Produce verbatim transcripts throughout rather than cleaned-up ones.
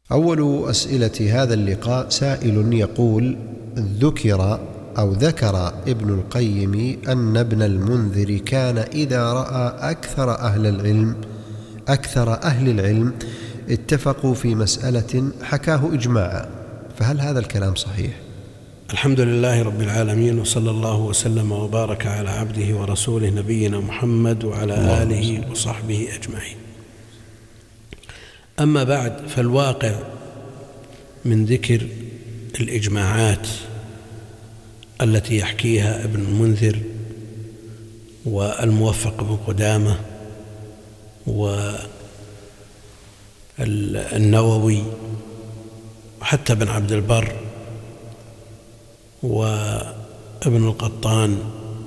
أول أسئلة هذا اللقاء سائل يقول: ذكر أو ذكر ابن القيم أن ابن المنذر كان إذا رأى أكثر أهل العلم أكثر أهل العلم اتفقوا في مسألة حكاه إجماعا، فهل هذا الكلام صحيح؟ الحمد لله رب العالمين، وصلى الله وسلم وبارك على عبده ورسوله نبينا محمد وعلى آله وصحبه أجمعين. أما بعد، فالواقع من ذكر الإجماعات التي يحكيها ابن المنذر والموفق بن قدامة والنووي وحتى ابن عبد البر وابن القطان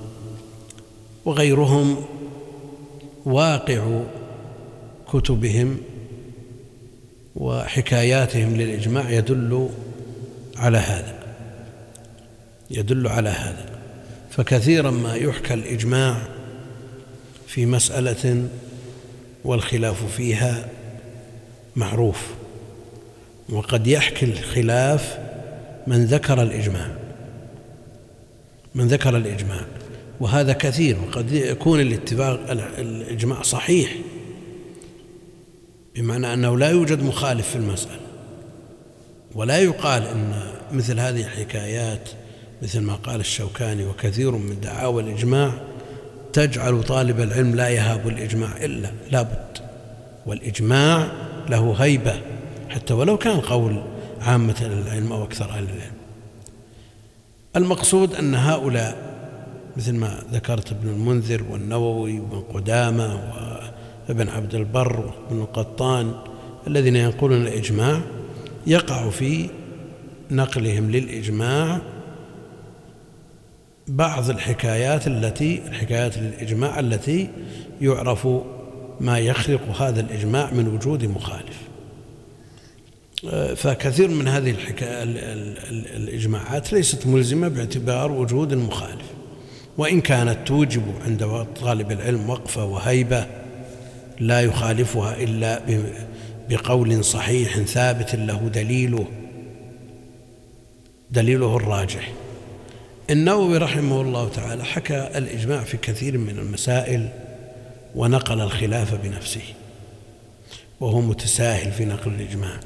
وغيرهم، واقع كتبهم وحكاياتهم للإجماع يدل على هذا يدل على هذا فكثيرا ما يحكى الإجماع في مسألة والخلاف فيها معروف، وقد يحكي الخلاف من ذكر الإجماع من ذكر الإجماع وهذا كثير، وقد يكون الاتفاق الإجماع صحيح، بمعنى أنه لا يوجد مخالف في المسألة، ولا يقال أن مثل هذه الحكايات مثل ما قال الشوكاني وكثير من دعاوى الإجماع تجعل طالب العلم لا يهاب الإجماع، إلا لابد، والإجماع له هيبة حتى ولو كان قول عامة العلم أو أكثر أهل العلم. المقصود أن هؤلاء مثل ما ذكرت ابن المنذر والنووي وابن قدامة وابن عبد البر وابن القطان الذين ينقلون الإجماع، يقع في نقلهم للإجماع بعض الحكايات التي الحكايات للإجماع التي يعرف ما يخلق هذا الإجماع من وجود مخالف. فكثير من هذه الحكايات الإجماعات ليست ملزمة باعتبار وجود المخالف، وإن كانت توجب عند طالب العلم وقفة وهيبة لا يخالفها إلا بقول صحيح ثابت له دليله دليله الراجح. النووي رحمه الله تعالى حكى الإجماع في كثير من المسائل ونقل الخلاف بنفسه، وهو متساهل في نقل الإجماع،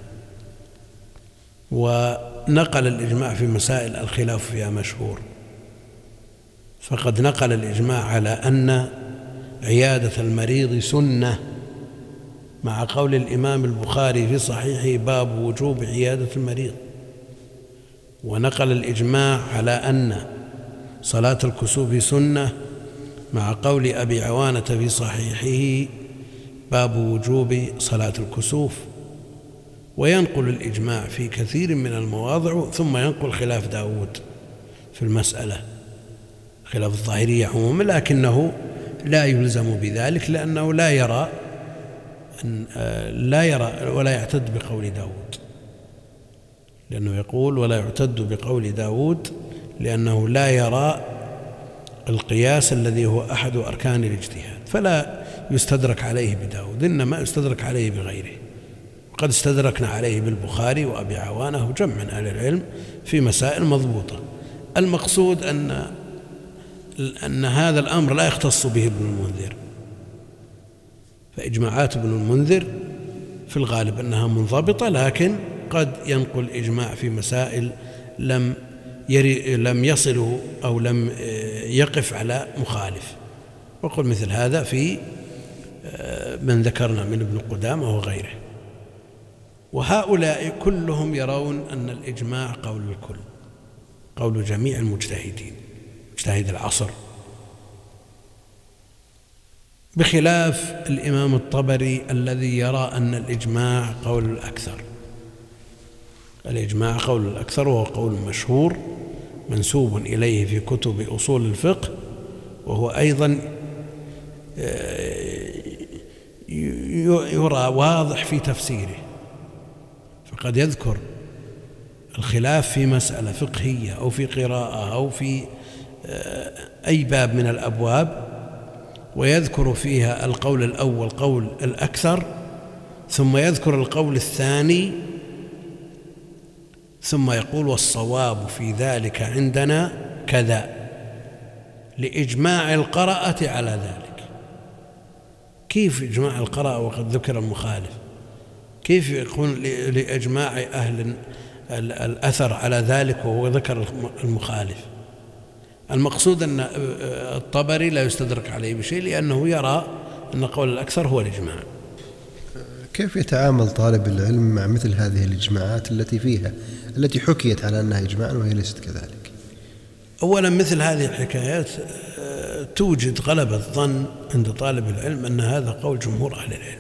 ونقل الإجماع في مسائل الخلاف فيها مشهور، فقد نقل الإجماع على أن عيادة المريض سنة، مع قول الإمام البخاري في صحيحه باب وجوب عيادة المريض، ونقل الإجماع على أن صلاة الكسوف سنة، مع قول أبي عوانة في صحيحه باب وجوب صلاة الكسوف. وينقل الإجماع في كثير من المواضع، ثم ينقل خلاف داود في المسألة، خلاف الظاهرية عموما، لكنه لا يلزم بذلك، لأنه لا يرى لا يرى ولا يعتد بقول داود، لأنه يقول ولا يعتد بقول داود لأنه لا يرى القياس الذي هو أحد أركان الاجتهاد، فلا يستدرك عليه بداود، إنما يستدرك عليه بغيره. وقد استدركنا عليه بالبخاري وأبي عوانة وجمع من أهل العلم في مسائل مضبوطة. المقصود أن أن هذا الأمر لا يختص به ابن المنذر، فإجماعات ابن المنذر في الغالب أنها منضبطة، لكن قد ينقل إجماع في مسائل لم يري لم يصله أو لم يقف على مخالف، وقل مثل هذا في من ذكرنا من ابن قدامة وغيره. وهؤلاء كلهم يرون أن الإجماع قول الكل، قول جميع المجتهدين، مجتهد العصر، بخلاف الإمام الطبري الذي يرى أن الإجماع قول الأكثر. الإجماع قول الأكثر، وهو قول مشهور منسوب إليه في كتب أصول الفقه، وهو أيضا يرى واضح في تفسيره، فقد يذكر الخلاف في مسألة فقهية أو في قراءة أو في أي باب من الأبواب، ويذكر فيها القول الأول قول الأكثر، ثم يذكر القول الثاني ثم يقول والصواب في ذلك عندنا كذا، لإجماع القراءة على ذلك. كيف إجماع القراءة وقد ذكر المخالف؟ كيف يكون لإجماع أهل الأثر على ذلك وهو ذكر المخالف؟ المقصود أن الطبري لا يستدرك عليه بشيء، لأنه يرى أن قول الأكثر هو الإجماع. كيف يتعامل طالب العلم مع مثل هذه الإجماعات التي فيها التي حكيت على أنها إجماع وهي ليست كذلك؟ أولا مثل هذه الحكايات توجد غلبة الظن عند طالب العلم أن هذا قول جمهور أهل العلم،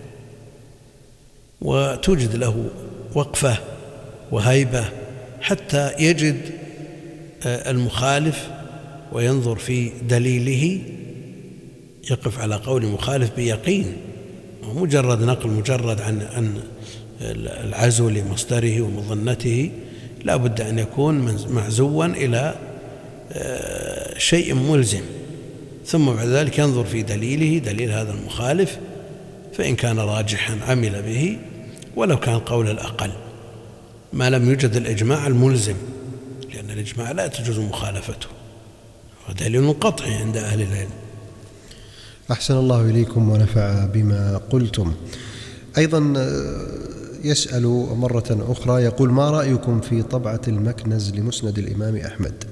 وتوجد له وقفة وهيبة حتى يجد المخالف وينظر في دليله، يقف على قول مخالف بيقين، ومجرد نقل مجرد عن عن العزو لمصدره ومظنته، لا بد أن يكون معزوا إلى شيء ملزم، ثم بعد ذلك ينظر في دليله، دليل هذا المخالف، فإن كان راجحا عمل به ولو كان قول الأقل، ما لم يوجد الإجماع الملزم، لأن الإجماع لا تجوز مخالفته، ودليل قطعي عند أهل العلم. أحسن الله إليكم ونفع بما قلتم. أيضا يسأل مرة أخرى، يقول: ما رأيكم في طبعة المكنز لمسند الإمام أحمد؟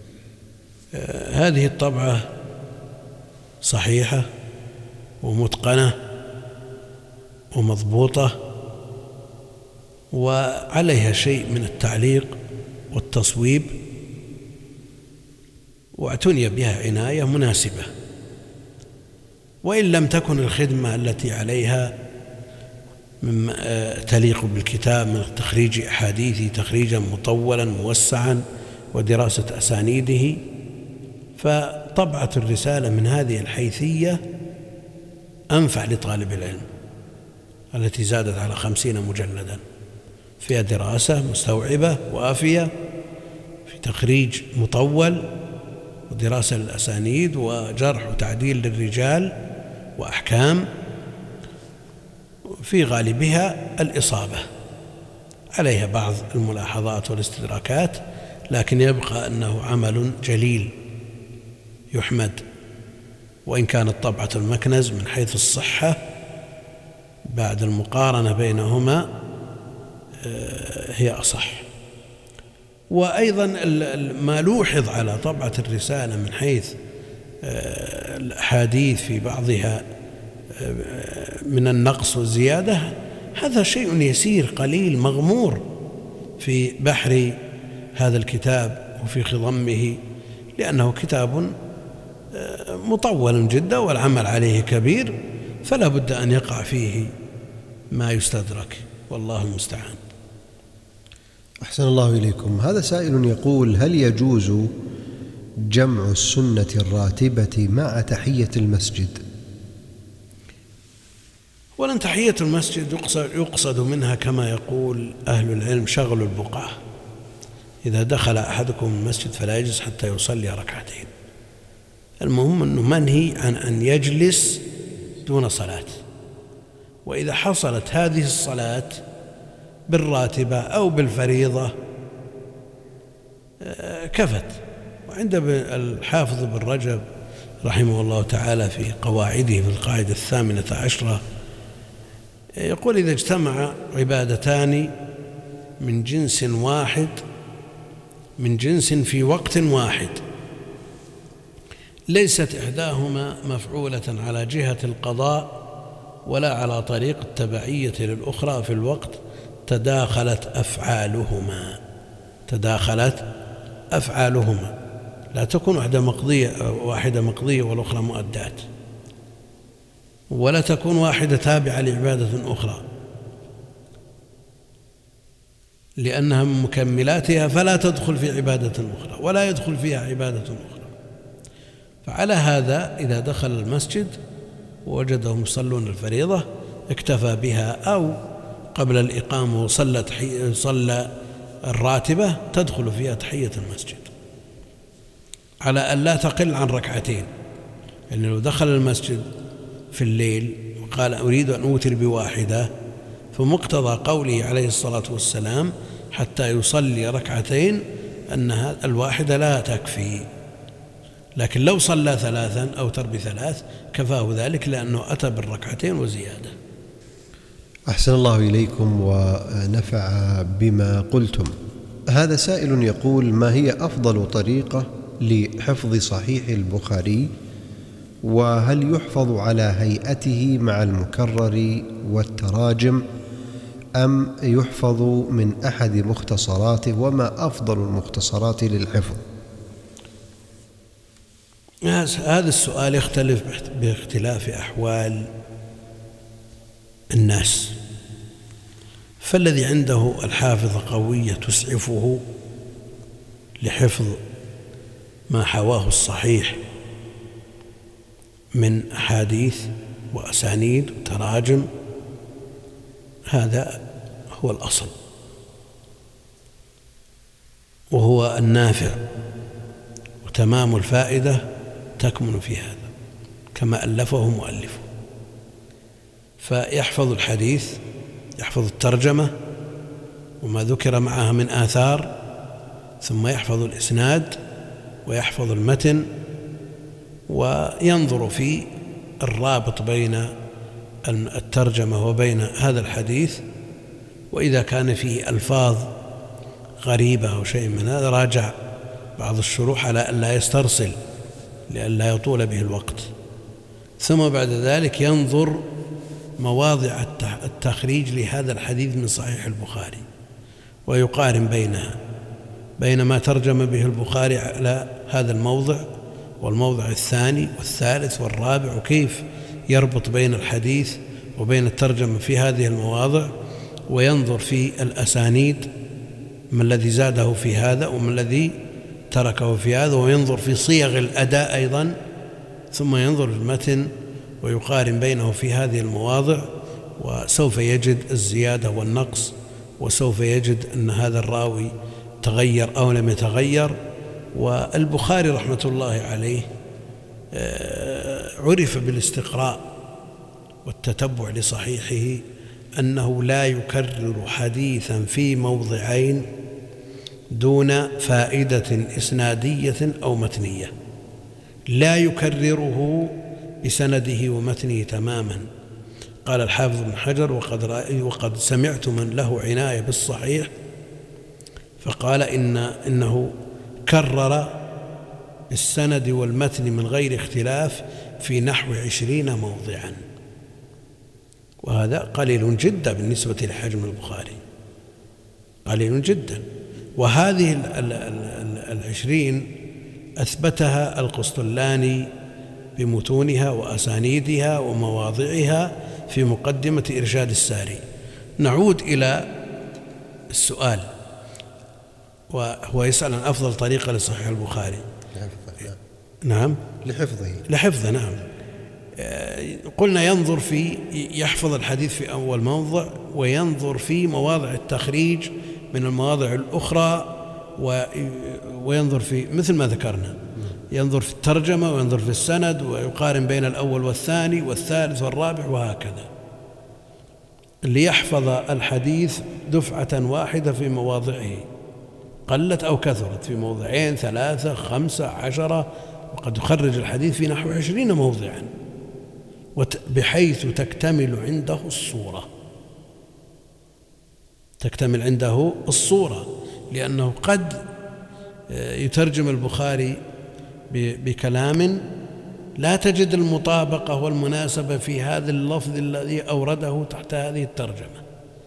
هذه الطبعة صحيحة ومتقنة ومضبوطة، وعليها شيء من التعليق والتصويب، واعتني بها عناية مناسبة، وإن لم تكن الخدمة التي عليها مما تليق بالكتاب من تخريج أحاديثه تخريجا مطولا موسعا ودراسة أسانيده، فطبعة الرسالة من هذه الحيثية أنفع لطالب العلم، التي زادت على خمسين مجلدا، فيها دراسة مستوعبة وافية في تخريج مطول ودراسة للأسانيد وجرح وتعديل للرجال وأحكام، في غالبها الإصابة، عليها بعض الملاحظات والاستدراكات، لكن يبقى أنه عمل جليل يحمد، وإن كانت طبعة المكنز من حيث الصحة بعد المقارنة بينهما هي أصح. وأيضا ما لوحظ على طبعة الرسالة من حيث الأحاديث في بعضها من النقص والزيادة، هذا شيء يسير قليل مغمور في بحر هذا الكتاب وفي خضمه، لأنه كتاب مطول جدا والعمل عليه كبير، فلا بد أن يقع فيه ما يستدرك، والله المستعان. أحسن الله إليكم. هذا سائل يقول: هل يجوز جمع السنة الراتبة مع تحية المسجد؟ ولن تحية المسجد يقصد, يقصد منها كما يقول أهل العلم شغل البقعة، إذا دخل أحدكم المسجد فلا يجلس حتى يصلي ركعتين. المهم أنه منهي عن أن يجلس دون صلاة، وإذا حصلت هذه الصلاة بالراتبة أو بالفريضة كفت. وعند الحافظ بن رجب رحمه الله تعالى في قواعده في القاعدة الثامنة عشرة يقول: إذا اجتمع عبادتان من جنس واحد من جنس في وقت واحد ليست إحداهما مفعولة على جهة القضاء ولا على طريق التبعية للأخرى في الوقت، تداخلت أفعالهما تداخلت أفعالهما لا تكون واحدة مقضية واحدة مقضية والأخرى مؤدات، ولا تكون واحدة تابعة لعبادة أخرى، لأنها من مكملاتها فلا تدخل في عبادة أخرى ولا يدخل فيها عبادة أخرى. فعلى هذا إذا دخل المسجد ووجدهم يصلون الفريضة اكتفى بها، أو قبل الإقامة وصلى صلى الراتبة تدخل فيها تحية المسجد، على أن لا تقل عن ركعتين. يعني لو دخل المسجد في الليل وقال أريد أن أوتر بواحدة، فمقتضى قوله عليه الصلاة والسلام حتى يصلي ركعتين أن الواحدة لا تكفي، لكن لو صلى ثلاثا أو تر بثلاث كفاه ذلك لأنه أتى بالركعتين وزيادة. أحسن الله إليكم ونفع بما قلتم. هذا سائل يقول: ما هي أفضل طريقة لحفظ صحيح البخاري؟ وهل يحفظ على هيئته مع المكرر والتراجم أم يحفظ من أحد مختصراته؟ وما أفضل المختصرات للحفظ؟ هذا السؤال يختلف باختلاف أحوال الناس، فالذي عنده الحافظة قوية تسعفه لحفظ ما حواه الصحيح من أحاديث وأسانيد وتراجم، هذا هو الأصل وهو النافع، وتمام الفائدة تكمن في هذا كما ألفه مؤلفه. فيحفظ الحديث، يحفظ الترجمة وما ذكر معها من آثار، ثم يحفظ الإسناد ويحفظ المتن، وينظر في الرابط بين الترجمة وبين هذا الحديث، وإذا كان فيه ألفاظ غريبة أو شيء من هذا راجع بعض الشروح على أن لا يسترسل لئلا يطول به الوقت. ثم بعد ذلك ينظر مواضع التخريج لهذا الحديث من صحيح البخاري ويقارن بينها، بين ما ترجم به البخاري على هذا الموضع والموضع الثاني والثالث والرابع، وكيف يربط بين الحديث وبين الترجمة في هذه المواضع، وينظر في الأسانيد ما الذي زاده في هذا وما الذي تركه في هذا، وينظر في صيغ الأداء أيضا، ثم ينظر في المتن ويقارن بينه في هذه المواضع، وسوف يجد الزيادة والنقص، وسوف يجد أن هذا الراوي تغير أو لم يتغير. والبخاري رحمة الله عليه عرف بالاستقراء والتتبع لصحيحه أنه لا يكرر حديثا في موضعين دون فائدة إسنادية أو متنية، لا يكرره بسنده ومتنه تماما. قال الحافظ بن حجر: وقد, وقد سمعت من له عناية بالصحيح فقال إن إنه كرر السند والمتن من غير اختلاف في نحو عشرين موضعا، وهذا قليل جدا بالنسبة لحجم البخاري، قليل جدا. وهذه العشرين أثبتها القسطلاني بمتونها وأسانيدها ومواضعها في مقدمة إرشاد الساري. نعود إلى السؤال، وهو يسأل عن أفضل طريقة لصحيح البخاري. لحفظه. نعم، لحفظه لحفظه نعم. قلنا ينظر في يحفظ الحديث في أول موضع، وينظر في مواضع التخريج من المواضع الأخرى، وينظر في مثل ما ذكرنا، ينظر في الترجمة وينظر في السند، ويقارن بين الأول والثاني والثالث والرابع وهكذا، ليحفظ الحديث دفعة واحدة في مواضعه، قلت أو كثرت، في موضعين ثلاثة خمسة عشرة، وقد يخرج الحديث في نحو عشرين موضعا، بحيث تكتمل عنده الصورة، تكتمل عنده الصورة، لأنه قد يترجم البخاري بكلام لا تجد المطابقة والمناسبة في هذا اللفظ الذي أورده تحت هذه الترجمة،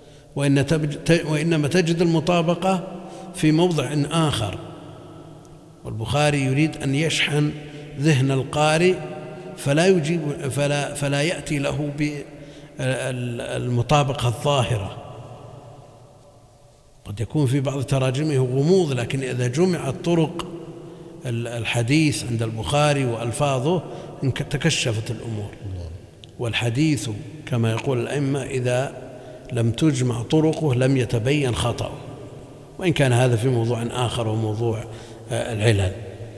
وإنما تجد المطابقة في موضع آخر، والبخاري يريد أن يشحن ذهن القارئ فلا يجيب فلا فلا يأتي له بالمطابقة الظاهرة. قد يكون في بعض تراجمه غموض، لكن إذا جمعت طرق الحديث عند البخاري وألفاظه تكشفت الأمور. والحديث كما يقول الأئمة إذا لم تجمع طرقه لم يتبين خطأه، وإن كان هذا في موضوع آخر وموضوع العلل.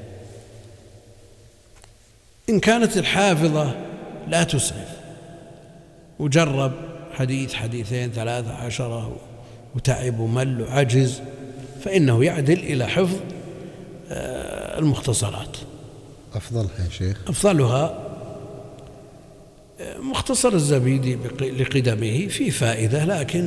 إن كانت الحافظة لا تسعف وجرب حديث حديثين ثلاثة عشرة وتعب ومل وعجز، فإنه يعدل إلى حفظ المختصرات. أفضلها يا شيخ؟ أفضلها مختصر الزبيدي لقدمه في فائدة، لكن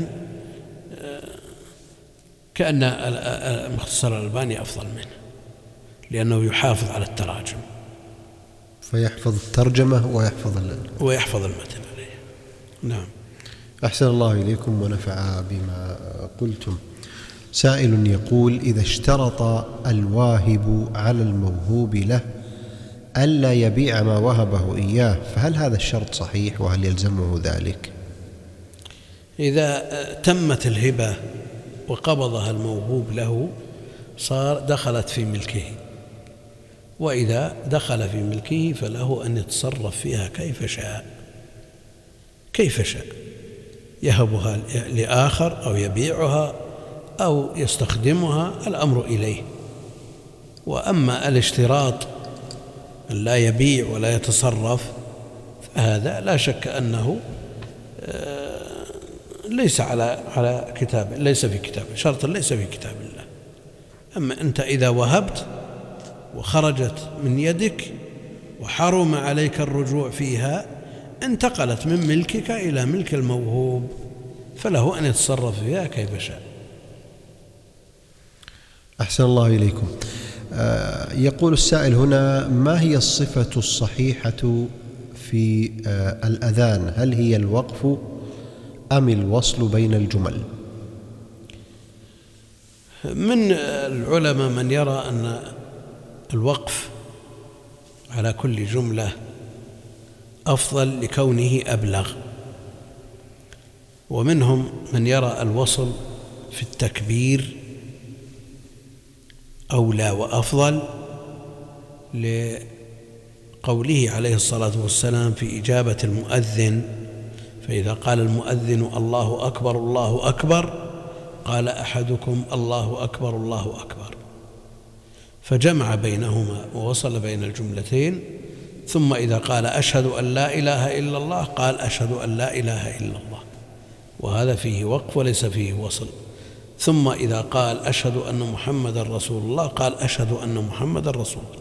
كأن المختصر الألباني أفضل منه لأنه يحافظ على التراجم، فيحفظ الترجمة ويحفظ ويحفظ المتن عليه. نعم. أحسن الله إليكم ونفع بما قلتم. سائل يقول: إذا اشترط الواهب على الموهوب له ألا يبيع ما وهبه إياه، فهل هذا الشرط صحيح وهل يلزمه ذلك؟ إذا تمت الهبة وقبضها الموهوب له صار دخلت في ملكه، وإذا دخل في ملكه فله أن يتصرف فيها كيف شاء كيف شاء، يهبها لآخر أو يبيعها أو يستخدمها، الأمر إليه. وأما الاشتراط أن لا يبيع ولا يتصرف فهذا لا شك أنه ليس على على كتاب ليس في كتاب شرط ليس في كتاب الله. أما أنت إذا وهبت وخرجت من يدك وحرم عليك الرجوع فيها، انتقلت من ملكك إلى ملك الموهوب، فله أن يتصرف فيها كيف شاء. أحسن الله إليكم. آه يقول السائل هنا: ما هي الصفة الصحيحة في آه الأذان؟ هل هي الوقف أم الوصل بين الجمل؟ من العلماء من يرى أن الوقف على كل جملة أفضل لكونه أبلغ، ومنهم من يرى الوصل في التكبير أولى وأفضل، لقوله عليه الصلاة والسلام في إجابة المؤذن: فإذا قال المؤذن الله أكبر الله أكبر قال أحدكم الله أكبر الله أكبر، فجمع بينهما ووصل بين الجملتين. ثم إذا قال أشهد أن لا إله إلا الله قال أشهد أن لا إله إلا الله، وهذا فيه وقف وليس فيه وصل. ثم إذا قال أشهد أن محمد رسول الله قال أشهد أن محمد رسول الله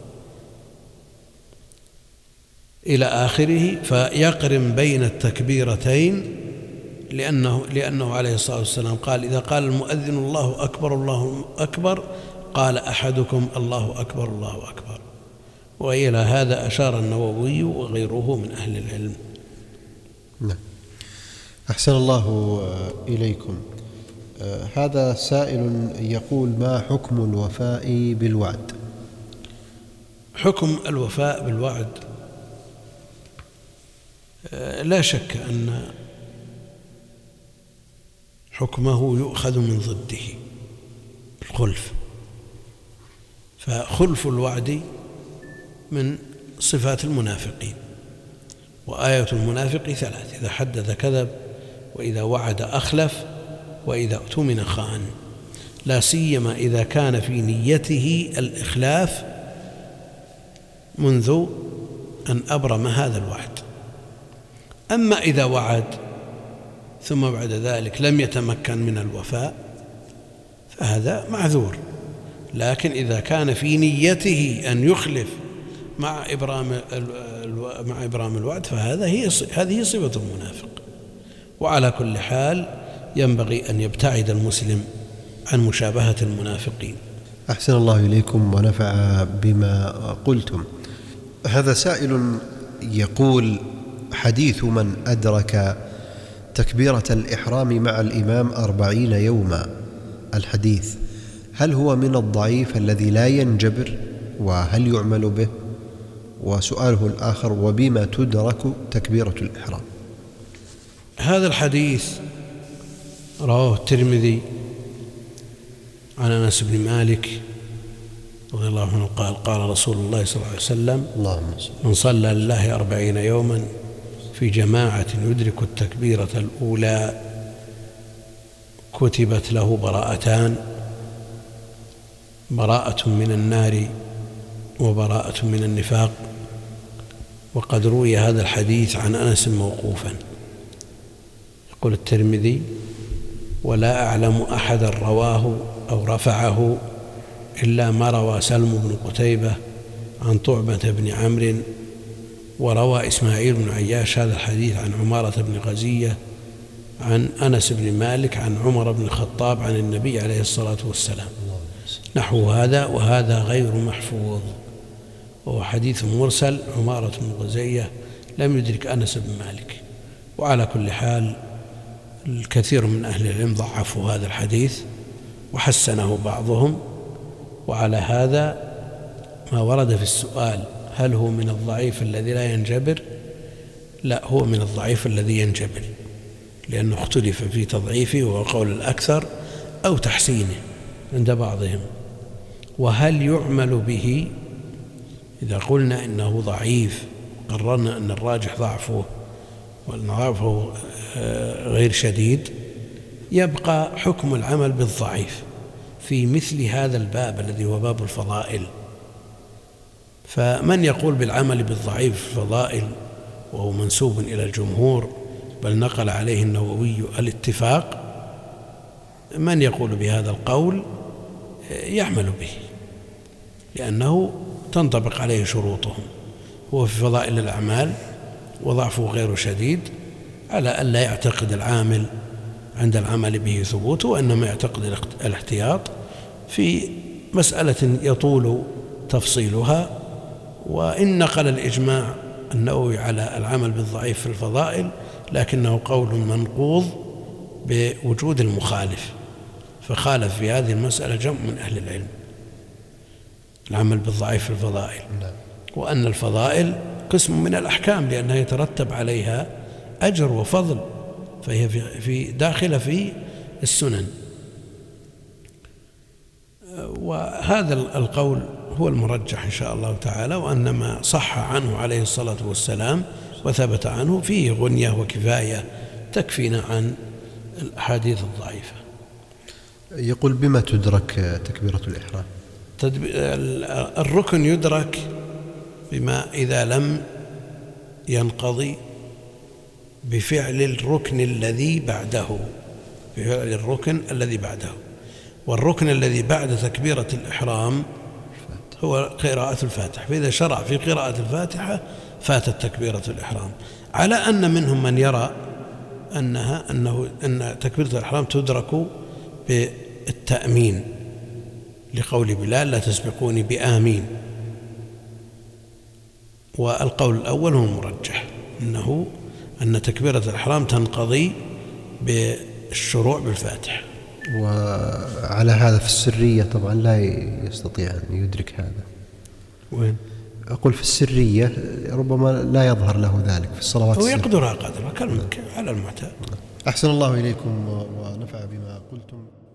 إلى آخره، فيقرن بين التكبيرتين، لأنه, لأنه عليه الصلاة والسلام قال: إذا قال المؤذن الله أكبر الله أكبر قال أحدكم الله أكبر الله أكبر. وإلى هذا أشار النووي وغيره من أهل العلم. نعم. أحسن الله إليكم. هذا سائل يقول: ما حكم الوفاء بالوعد؟ حكم الوفاء بالوعد لا شك أن حكمه يؤخذ من ضده الخلف، فخلف الوعد من صفات المنافقين، وآية المنافق ثلاث: إذا حدث كذب، وإذا وعد أخلف، وإذا اؤتمن خان، لا سيما إذا كان في نيته الإخلاف منذ أن أبرم هذا الوعد. أما إذا وعد ثم بعد ذلك لم يتمكن من الوفاء فهذا معذور، لكن إذا كان في نيته أن يخلف مع إبرام مع إبرام الوعد فهذا هي هذه صفة المنافق. وعلى كل حال ينبغي أن يبتعد المسلم عن مشابهة المنافقين. أحسن الله إليكم ونفع بما قلتم. هذا سائل يقول: حديث من أدرك تكبيرة الإحرام مع الإمام أربعين يوما، الحديث هل هو من الضعيف الذي لا ينجبر، وهل يعمل به؟ وسؤاله الآخر: وبما تدرك تكبيرة الإحرام؟ هذا الحديث رواه الترمذي عن أنس بن مالك رضي الله عنه قال: قال رسول الله صلى الله عليه وسلم: من صلى لله أربعين يوما في جماعة يدرك التكبيرة الأولى كتبت له براءتان: براءة من النار وبراءة من النفاق. وقد روي هذا الحديث عن أنس موقوفا. يقول الترمذي: ولا أعلم أحدا رواه أو رفعه إلا ما روى سلم بن قتيبة عن طعبة بن عمرو، وروى إسماعيل بن عياش هذا الحديث عن عمارة بن غزية عن أنس بن مالك عن عمر بن الخطاب عن النبي عليه الصلاة والسلام نحو هذا، وهذا غير محفوظ، وهو حديث مرسل. عمارة بن غزية لم يدرك أنس بن مالك. وعلى كل حال الكثير من أهل العلم ضعفوا هذا الحديث وحسنه بعضهم. وعلى هذا ما ورد في السؤال هل هو من الضعيف الذي لا ينجبر؟ لا، هو من الضعيف الذي ينجبر، لأنه اختلف في تضعيفه وهو قول الأكثر أو تحسينه عند بعضهم. وهل يعمل به؟ إذا قلنا إنه ضعيف قررنا أن الراجح ضعفه وأن ضعفه غير شديد، يبقى حكم العمل بالضعيف في مثل هذا الباب الذي هو باب الفضائل. فمن يقول بالعمل بالضعيف في الفضائل وهو منسوب إلى الجمهور، بل نقل عليه النووي الاتفاق، من يقول بهذا القول يعمل به، لأنه تنطبق عليه شروطهم. هو في فضائل الأعمال وضعفه غير شديد، على أن لا يعتقد العامل عند العمل به ثبوته، وإنما يعتقد الاحتياط في مسألة يطول تفصيلها. وإن نقل الإجماع النووي على العمل بالضعيف في الفضائل، لكنه قول منقوض بوجود المخالف، فخالف في هذه المسألة جمع من أهل العلم العمل بالضعيف في الفضائل، وأن الفضائل قسم من الأحكام لأنها يترتب عليها أجر وفضل، فهي في داخلة في السنن. وهذا القول هو المرجح إن شاء الله تعالى، وأن ما صح عنه عليه الصلاة والسلام وثبت عنه فيه غنية وكفاية تكفينا عن الأحاديث الضعيفة. يقول بما تدرك تكبيرة الإحرام؟ الركن يدرك بما إذا لم ينقضي بفعل الركن الذي بعده، بفعل الركن الذي بعده. والركن الذي بعد تكبيرة الإحرام هو قراءة الفاتحة، فإذا شرع في قراءة الفاتحة فاتت تكبيرة الإحرام، على أن منهم من يرى أنها أنه أن تكبيرة الإحرام تدرك بالتأمين، لقول بلال لا تسبقوني بآمين. والقول الأول هو المرجح، أنه أن تكبيرة الإحرام تنقضي بالشروع بالفاتحة. وعلى هذا في السرية طبعا لا يستطيع أن يدرك هذا. وين؟ أقول في السرية ربما لا يظهر له ذلك في الصلوات السرية. ويقدرها قدرها على المعتاد. أحسن الله إليكم ونفع بما قلتم.